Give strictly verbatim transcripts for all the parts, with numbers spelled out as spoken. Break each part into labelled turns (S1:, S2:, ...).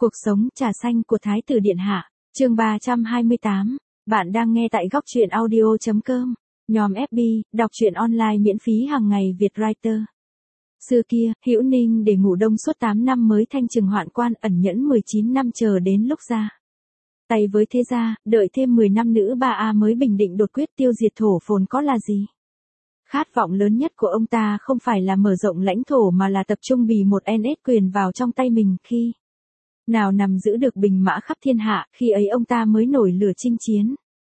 S1: Cuộc sống trà xanh của Thái tử Điện Hạ, chương ba trăm hai mươi tám. Bạn đang nghe tại góc truyện audio chấm com. Nhòm ép bê, đọc truyện online miễn phí hàng ngày Việt Writer. Xưa kia, Hữu Ninh để ngủ đông suốt tám năm mới thanh trừng hoạn quan, ẩn nhẫn mười chín năm chờ đến lúc ra tay với thế gia, đợi thêm mười năm nữa ba A mới bình định đột quyết tiêu diệt thổ phồn có là gì. Khát vọng lớn nhất của ông ta không phải là mở rộng lãnh thổ mà là tập trung bì một en ét quyền vào trong tay mình, khi nào nằm giữ được bình mã khắp thiên hạ, khi ấy ông ta mới nổi lửa chinh chiến.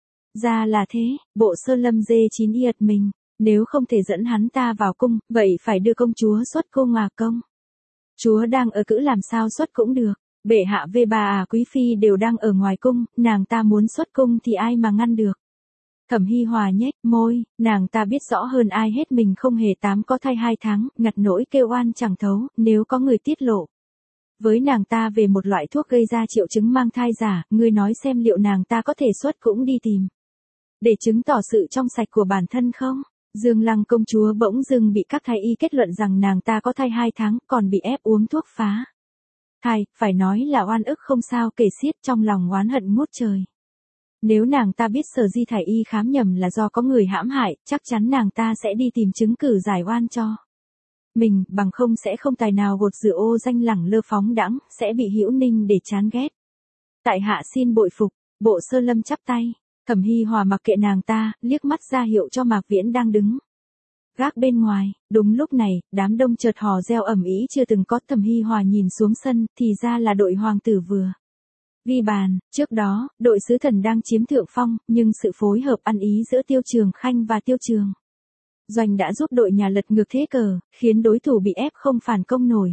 S1: Ra là thế, Bộ Sơ Lâm dê chín yệt mình, nếu không thể dẫn hắn ta vào cung, vậy phải đưa công chúa xuất cung à công. Chúa đang ở cữ làm sao xuất cũng được, bệ hạ về bà à quý phi đều đang ở ngoài cung, nàng ta muốn xuất cung thì ai mà ngăn được. Thẩm Hi Hòa nhếch môi, nàng ta biết rõ hơn ai hết mình không hề tám có thai hai tháng, ngặt nỗi kêu oan chẳng thấu, nếu có người tiết lộ với nàng ta về một loại thuốc gây ra triệu chứng mang thai giả, ngươi nói xem liệu nàng ta có thể xuất cũng đi tìm để chứng tỏ sự trong sạch của bản thân không? Dương Lăng công chúa bỗng dưng bị các thái y kết luận rằng nàng ta có thai hai tháng, còn bị ép uống thuốc phá thai, phải nói là oan ức không sao kể xiết, trong lòng oán hận ngút trời. Nếu nàng ta biết Sở Di thái y khám nhầm là do có người hãm hại, chắc chắn nàng ta sẽ đi tìm chứng cử giải oan cho mình, bằng không sẽ không tài nào gột rửa ô danh lẳng lơ phóng đãng, sẽ bị Hữu Ninh để chán ghét. Tại hạ xin bội phục. Bộ Sơ Lâm chắp tay. Thẩm Hi Hòa mặc kệ nàng ta, liếc mắt ra hiệu cho Mạc Viễn đang đứng gác bên ngoài. Đúng lúc này, đám đông chợt hò reo ầm ĩ chưa từng có. Thẩm Hi Hòa nhìn xuống sân, thì ra là đội hoàng tử vừa ghi bàn. Trước đó, đội sứ thần đang chiếm thượng phong, nhưng sự phối hợp ăn ý giữa Tiêu Trường Khanh và Tiêu Trường Doanh đã giúp đội nhà lật ngược thế cờ, khiến đối thủ bị ép không phản công nổi.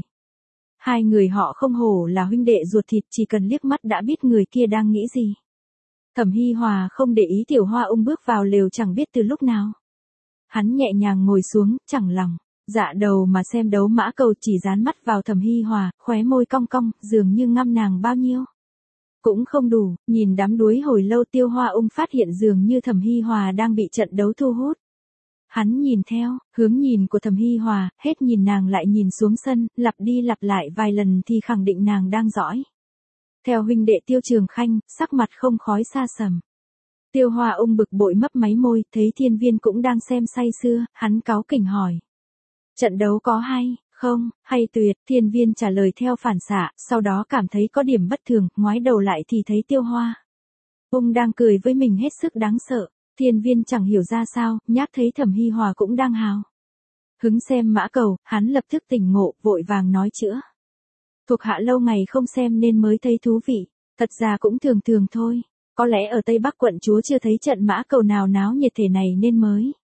S1: Hai người họ không hổ là huynh đệ ruột thịt, chỉ cần liếc mắt đã biết người kia đang nghĩ gì. Thẩm Hi Hòa không để ý Tiểu Hoa Ung bước vào lều chẳng biết từ lúc nào. Hắn nhẹ nhàng ngồi xuống, chẳng lòng dạ đầu mà xem đấu mã cầu, chỉ dán mắt vào Thẩm Hi Hòa, khóe môi cong cong, dường như ngăm nàng bao nhiêu cũng không đủ. Nhìn đám đuối hồi lâu, Tiêu Hoa Ung phát hiện dường như Thẩm Hi Hòa đang bị trận đấu thu hút. Hắn nhìn theo, hướng nhìn của Thẩm Hi Hòa, hết nhìn nàng lại nhìn xuống sân, lặp đi lặp lại vài lần thì khẳng định nàng đang dõi theo huynh đệ Tiêu Trường Khanh, sắc mặt không khói xa sầm. Tiêu Hoa Ung bực bội mấp máy môi, thấy Thiên Viên cũng đang xem say sưa, hắn cáu kỉnh hỏi: trận đấu có hay không? Hay tuyệt. Thiên Viên trả lời theo phản xạ, sau đó cảm thấy có điểm bất thường, ngoái đầu lại thì thấy Tiêu Hoa Ung đang cười với mình hết sức đáng sợ. Thiên Viên chẳng hiểu ra sao, nhác thấy Thẩm Hi Hòa cũng đang hào hứng xem mã cầu, hắn lập tức tỉnh ngộ, vội vàng nói chữa: thuộc hạ lâu ngày không xem nên mới thấy thú vị, thật ra cũng thường thường thôi, có lẽ ở Tây Bắc quận chúa chưa thấy trận mã cầu nào náo nhiệt thể này nên mới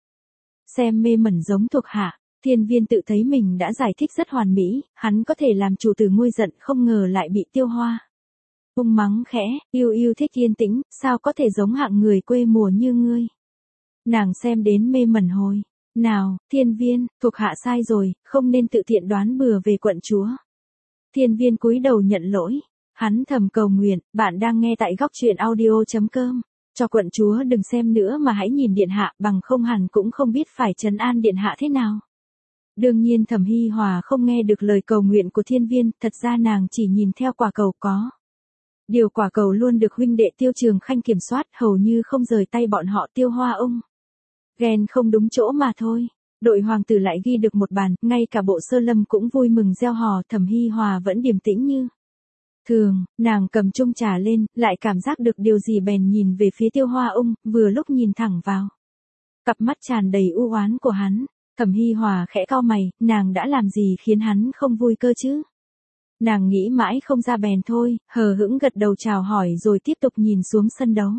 S1: xem mê mẩn giống thuộc hạ. Thiên Viên tự thấy mình đã giải thích rất hoàn mỹ, hắn có thể làm chủ từ nguôi giận, không ngờ lại bị Tiêu Hoa Ung mắng khẽ: yêu yêu thích yên tĩnh, sao có thể giống hạng người quê mùa như ngươi. Nàng xem đến mê mẩn hồi nào. Thiên Viên, thuộc hạ sai rồi, không nên tự tiện đoán bừa về quận chúa. Thiên Viên cúi đầu nhận lỗi. Hắn thầm cầu nguyện: bạn đang nghe tại góc truyện audio chấm com. Cho quận chúa đừng xem nữa mà hãy nhìn điện hạ, bằng không hẳn cũng không biết phải trấn an điện hạ thế nào. Đương nhiên Thẩm Hi Hòa không nghe được lời cầu nguyện của Thiên Viên, thật ra nàng chỉ nhìn theo quả cầu, có điều quả cầu luôn được huynh đệ Tiêu Trường Khanh kiểm soát, hầu như không rời tay bọn họ. Tiêu Hoa Ung ghen không đúng chỗ mà thôi. Đội hoàng tử lại ghi được một bàn, ngay cả Bộ Sơ Lâm cũng vui mừng reo hò. Thẩm Hi Hòa vẫn điềm tĩnh như thường, nàng cầm chung trà lên, lại cảm giác được điều gì bèn nhìn về phía Tiêu Hoa Ung, vừa lúc nhìn thẳng vào cặp mắt tràn đầy u oán của hắn. Thẩm Hi Hòa khẽ cau mày, nàng đã làm gì khiến hắn không vui cơ chứ? Nàng nghĩ mãi không ra bèn thôi, hờ hững gật đầu chào hỏi rồi tiếp tục nhìn xuống sân đấu.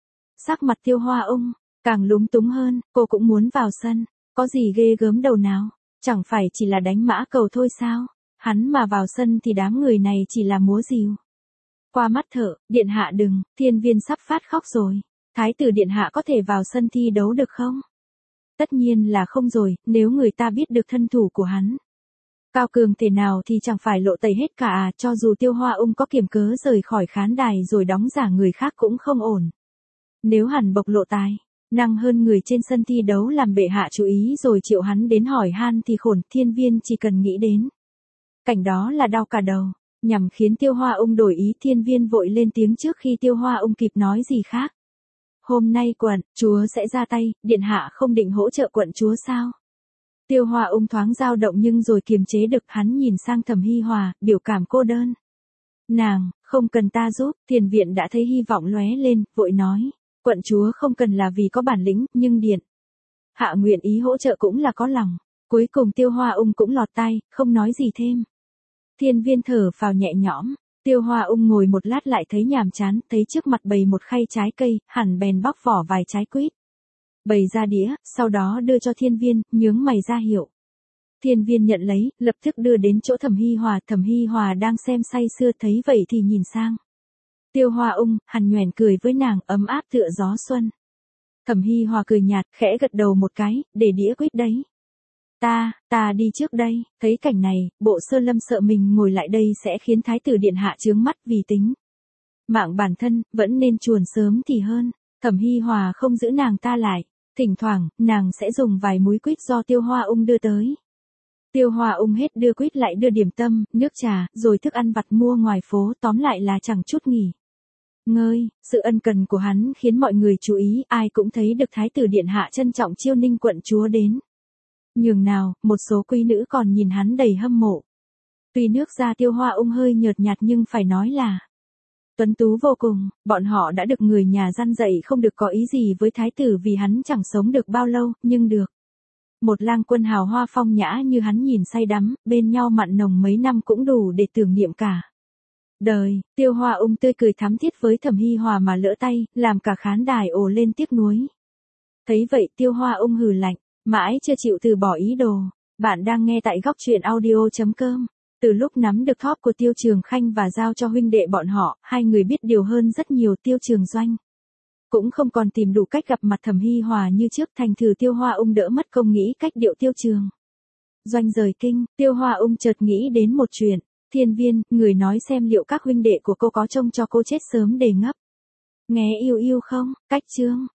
S1: Sắc mặt Tiêu Hoa Ung càng lúng túng hơn, cô cũng muốn vào sân, có gì ghê gớm đầu nào, chẳng phải chỉ là đánh mã cầu thôi sao? Hắn mà vào sân thì đám người này chỉ là múa rìu qua mắt thợ. Điện hạ đừng, Thiên Viên sắp phát khóc rồi. Thái tử điện hạ có thể vào sân thi đấu được không? Tất nhiên là không rồi, nếu người ta biết được thân thủ của hắn cao cường thế nào thì chẳng phải lộ tẩy hết cả à. Cho dù Tiêu Hoa Ung có kiếm cớ rời khỏi khán đài rồi đóng giả người khác cũng không ổn. Nếu hắn bộc lộ tài năng hơn người trên sân thi đấu làm bệ hạ chú ý rồi triệu hắn đến hỏi han thì khổn. Thiên Viên chỉ cần nghĩ đến cảnh đó là đau cả đầu. Nhằm khiến Tiêu Hoa Ung đổi ý, Thiên Viên vội lên tiếng trước khi Tiêu Hoa Ung kịp nói gì khác. Hôm nay quận chúa sẽ ra tay, điện hạ không định hỗ trợ quận chúa sao? Tiêu Hoa Ung thoáng dao động nhưng rồi kiềm chế được, hắn nhìn sang Thẩm Hi Hòa, biểu cảm cô đơn. Nàng, không cần ta giúp, Tiền Viện đã thấy hy vọng lóe lên, vội nói, quận chúa không cần là vì có bản lĩnh, nhưng điện hạ nguyện ý hỗ trợ cũng là có lòng. Cuối cùng Tiêu Hoa Ung cũng lọt tai, không nói gì thêm. Thiên Viên thở phào nhẹ nhõm, Tiêu Hoa Ung ngồi một lát lại thấy nhàm chán, thấy trước mặt bày một khay trái cây, hẳn bèn bóc vỏ vài trái quýt. Bày ra đĩa, sau đó đưa cho Thiên Viên, nhướng mày ra hiệu. Thiên Viên nhận lấy, lập tức đưa đến chỗ Thẩm Hi Hòa, Thẩm Hi Hòa đang xem say sưa thấy vậy thì nhìn sang. Tiêu Hoa Ung, hằn nhoẻn cười với nàng, ấm áp tựa gió xuân. Thẩm Hi Hòa cười nhạt, khẽ gật đầu một cái, để đĩa quýt đấy. Ta, ta đi trước đây, thấy cảnh này, Bộ Sơ Lâm sợ mình ngồi lại đây sẽ khiến Thái tử điện hạ chướng mắt, vì tính mạng bản thân, vẫn nên chuồn sớm thì hơn. Thẩm Hi Hòa không giữ nàng ta lại, thỉnh thoảng, nàng sẽ dùng vài múi quýt do Tiêu Hoa Ung đưa tới. Tiêu Hoa Ung hết đưa quýt lại đưa điểm tâm, nước trà, rồi thức ăn vặt mua ngoài phố, tóm lại là chẳng chút nghỉ ngơi. Sự ân cần của hắn khiến mọi người chú ý, ai cũng thấy được Thái tử điện hạ trân trọng chiêu ninh quận chúa đến nhường nào, một số quý nữ còn nhìn hắn đầy hâm mộ. Tuy nước da Tiêu Hoa Ung hơi nhợt nhạt nhưng phải nói là tuấn tú vô cùng, bọn họ đã được người nhà răn dạy không được có ý gì với thái tử vì hắn chẳng sống được bao lâu, nhưng được một lang quân hào hoa phong nhã như hắn nhìn say đắm, bên nhau mặn nồng mấy năm cũng đủ để tưởng niệm cả đời. Tiêu Hoa Ung tươi cười thắm thiết với Thẩm Hi Hòa mà lỡ tay, làm cả khán đài ồ lên tiếc nuối. Thấy vậy Tiêu Hoa Ung hừ lạnh, mãi chưa chịu từ bỏ ý đồ. Bạn đang nghe tại góc truyện audio chấm com. Từ lúc nắm được thóp của Tiêu Trường Khanh và giao cho huynh đệ bọn họ, hai người biết điều hơn rất nhiều. Tiêu Trường Doanh cũng không còn tìm đủ cách gặp mặt Thẩm Hi Hòa như trước, thành thử Tiêu Hoa Ung đỡ mất công nghĩ cách điệu Tiêu Trường Doanh rời kinh. Tiêu Hoa Ung chợt nghĩ đến một chuyện. Thiên Viên, người nói xem liệu các huynh đệ của cô có trông cho cô chết sớm để ngấp. Nghe yêu yêu không? Cách chương